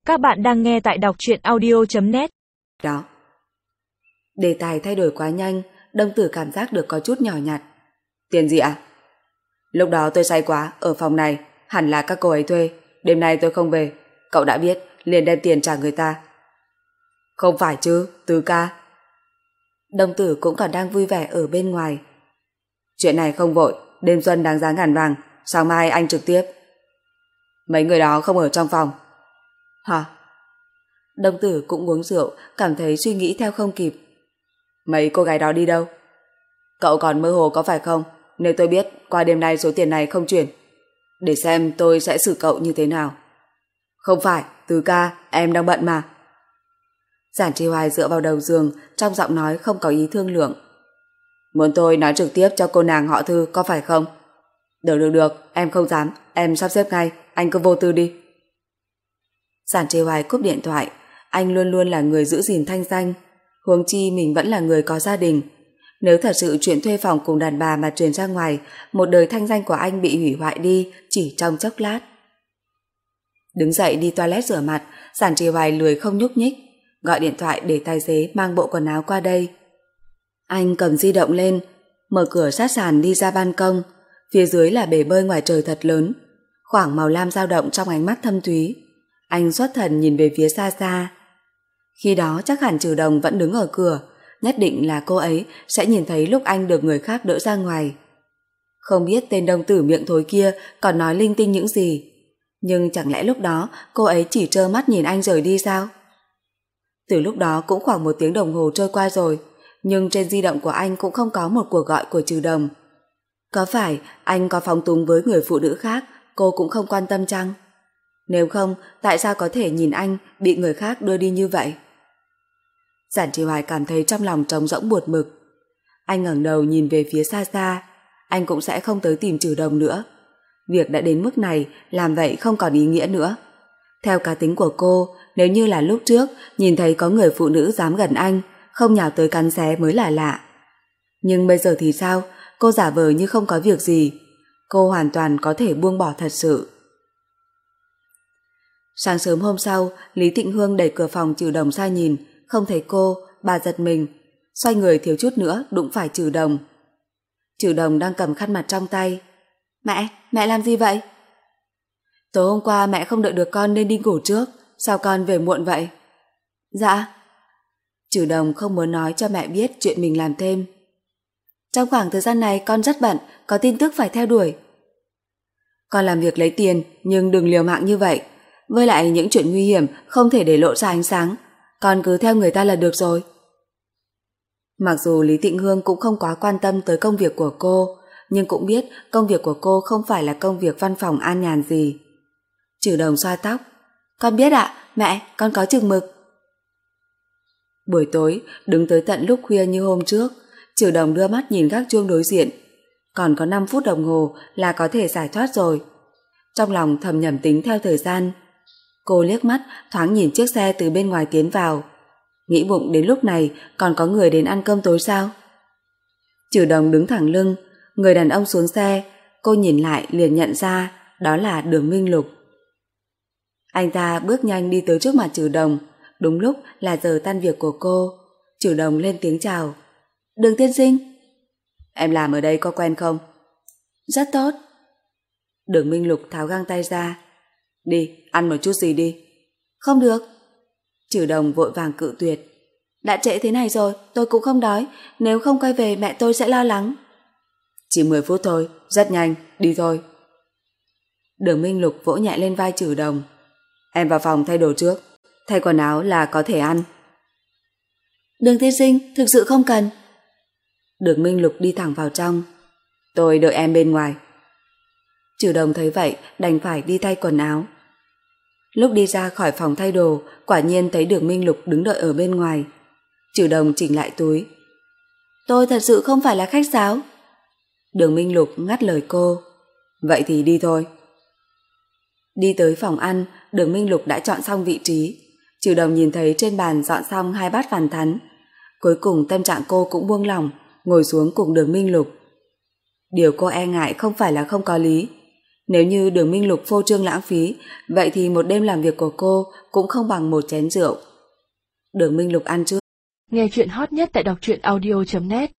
Các bạn đang nghe tại đọc truyện audio.net. Đó. Đề tài thay đổi quá nhanh, Đông Tử cảm giác được có chút nhỏ nhặt. Tiền gì ạ? Lúc đó tôi say quá, ở phòng này, hẳn là các cô ấy thuê. Đêm nay tôi không về, cậu đã biết, liền đem tiền trả người ta. Không phải chứ, Tứ ca. Đông Tử cũng còn đang vui vẻ ở bên ngoài. Chuyện này không vội, đêm xuân đáng giá ngàn vàng, sáng mai anh trực tiếp. Mấy người đó không ở trong phòng. Hả? Đông Tử cũng uống rượu, cảm thấy suy nghĩ theo không kịp. Mấy cô gái đó đi đâu? Cậu còn mơ hồ có phải không? Nếu tôi biết qua đêm nay số tiền này không chuyển, để xem tôi sẽ xử cậu như thế nào. Không phải, Tứ ca, em đang bận mà. Giản Tri Hoài dựa vào đầu giường, trong giọng nói không có ý thương lượng. Muốn tôi nói trực tiếp cho cô nàng họ Thư có phải không? Được, em không dám, em sắp xếp ngay, anh cứ vô tư đi. Giản Tri Hoài cúp điện thoại, anh luôn luôn là người giữ gìn thanh danh, huống chi mình vẫn là người có gia đình. Nếu thật sự chuyện thuê phòng cùng đàn bà mà truyền ra ngoài, một đời thanh danh của anh bị hủy hoại đi chỉ trong chốc lát. Đứng dậy đi toilet rửa mặt, Giản Tri Hoài lười không nhúc nhích, gọi điện thoại để tài xế mang bộ quần áo qua đây. Anh cầm di động lên, mở cửa sát sàn đi ra ban công, phía dưới là bể bơi ngoài trời thật lớn, khoảng màu lam dao động trong ánh mắt thâm thúy. Anh xuất thần nhìn về phía xa xa. Khi đó chắc hẳn Trừ Đồng vẫn đứng ở cửa, nhất định là cô ấy sẽ nhìn thấy lúc anh được người khác đỡ ra ngoài. Không biết tên Đông Tử miệng thối kia còn nói linh tinh những gì, nhưng chẳng lẽ lúc đó cô ấy chỉ trơ mắt nhìn anh rời đi sao? Từ lúc đó cũng khoảng 1 tiếng đồng hồ trôi qua rồi, nhưng trên di động của anh cũng không có một cuộc gọi của Trừ Đồng. Có phải anh có phóng túng với người phụ nữ khác cô cũng không quan tâm chăng? Nếu không, tại sao có thể nhìn anh bị người khác đưa đi như vậy? Giản Tri Hoài cảm thấy trong lòng trống rỗng buột mực. Anh ngẩng đầu nhìn về phía xa xa, anh cũng sẽ không tới tìm Trừ Đồng nữa. Việc đã đến mức này, làm vậy không còn ý nghĩa nữa. Theo cá tính của cô, nếu như là lúc trước nhìn thấy có người phụ nữ dám gần anh, không nhào tới cắn xé mới là lạ. Nhưng bây giờ thì sao? Cô giả vờ như không có việc gì. Cô hoàn toàn có thể buông bỏ thật sự. Sáng sớm hôm sau, Lý Tịnh Hương đẩy cửa phòng Trừ Đồng ra nhìn, không thấy cô, bà giật mình, xoay người thiếu chút nữa đụng phải Trừ Đồng. Trừ Đồng đang cầm khăn mặt trong tay. Mẹ làm gì vậy? Tối hôm qua mẹ không đợi được con nên đi ngủ trước, sao con về muộn vậy? Dạ. Trừ Đồng không muốn nói cho mẹ biết chuyện mình làm thêm. Trong khoảng thời gian này con rất bận, có tin tức phải theo đuổi. Con làm việc lấy tiền, nhưng đừng liều mạng như vậy. Với lại những chuyện nguy hiểm không thể để lộ ra ánh sáng, con cứ theo người ta là được rồi. Mặc dù Lý Tịnh Hương cũng không quá quan tâm tới công việc của cô, nhưng cũng biết công việc của cô không phải là công việc văn phòng an nhàn gì. Trừ Đồng xoa tóc. Con biết ạ, mẹ, con có chừng mực. Buổi tối, đứng tới tận lúc khuya như hôm trước, Trừ Đồng đưa mắt nhìn gác chuông đối diện. Còn có 5 phút đồng hồ là có thể giải thoát rồi. Trong lòng thầm nhẩm tính theo thời gian. Cô liếc mắt thoáng nhìn chiếc xe từ bên ngoài tiến vào, nghĩ bụng đến lúc này còn có người đến ăn cơm tối sao. Trừ Đồng đứng thẳng lưng, người đàn ông xuống xe, cô nhìn lại liền nhận ra đó là Đường Minh Lục. Anh ta bước nhanh đi tới trước mặt Trừ Đồng, đúng lúc là giờ tan việc của cô. Trừ Đồng lên tiếng chào. Đường tiên sinh. Em làm ở đây có quen không? Rất tốt. Đường Minh Lục tháo găng tay ra. Đi, ăn một chút gì đi. Không được. Trừ Đồng vội vàng cự tuyệt. Đã trễ thế này rồi, tôi cũng không đói, nếu không quay về mẹ tôi sẽ lo lắng. Chỉ 10 phút thôi, rất nhanh, đi thôi. Đường Minh Lục vỗ nhẹ lên vai Trừ Đồng. Em vào phòng thay đồ trước, thay quần áo là có thể ăn. Đường tiên sinh, thực sự không cần. Đường Minh Lục đi thẳng vào trong. Tôi đợi em bên ngoài. Trừ Đồng thấy vậy đành phải đi thay quần áo. Lúc đi ra khỏi phòng thay đồ, quả nhiên thấy Đường Minh Lục đứng đợi ở bên ngoài. Trừ Đồng chỉnh lại túi. Tôi thật sự không phải là khách sáo. Đường Minh Lục ngắt lời cô. Vậy thì đi thôi. Đi tới phòng ăn, Đường Minh Lục đã chọn xong vị trí. Trừ Đồng nhìn thấy trên bàn dọn xong 2 bát phản thắn. Cuối cùng tâm trạng cô cũng buông lỏng, ngồi xuống cùng Đường Minh Lục. Điều cô e ngại không phải là không có lý. Nếu như Đường Minh Lục phô trương lãng phí, vậy thì một đêm làm việc của cô cũng không bằng một chén rượu. Đường Minh Lục ăn trước. Nghe chuyện hot nhất tại đọc truyện audio.net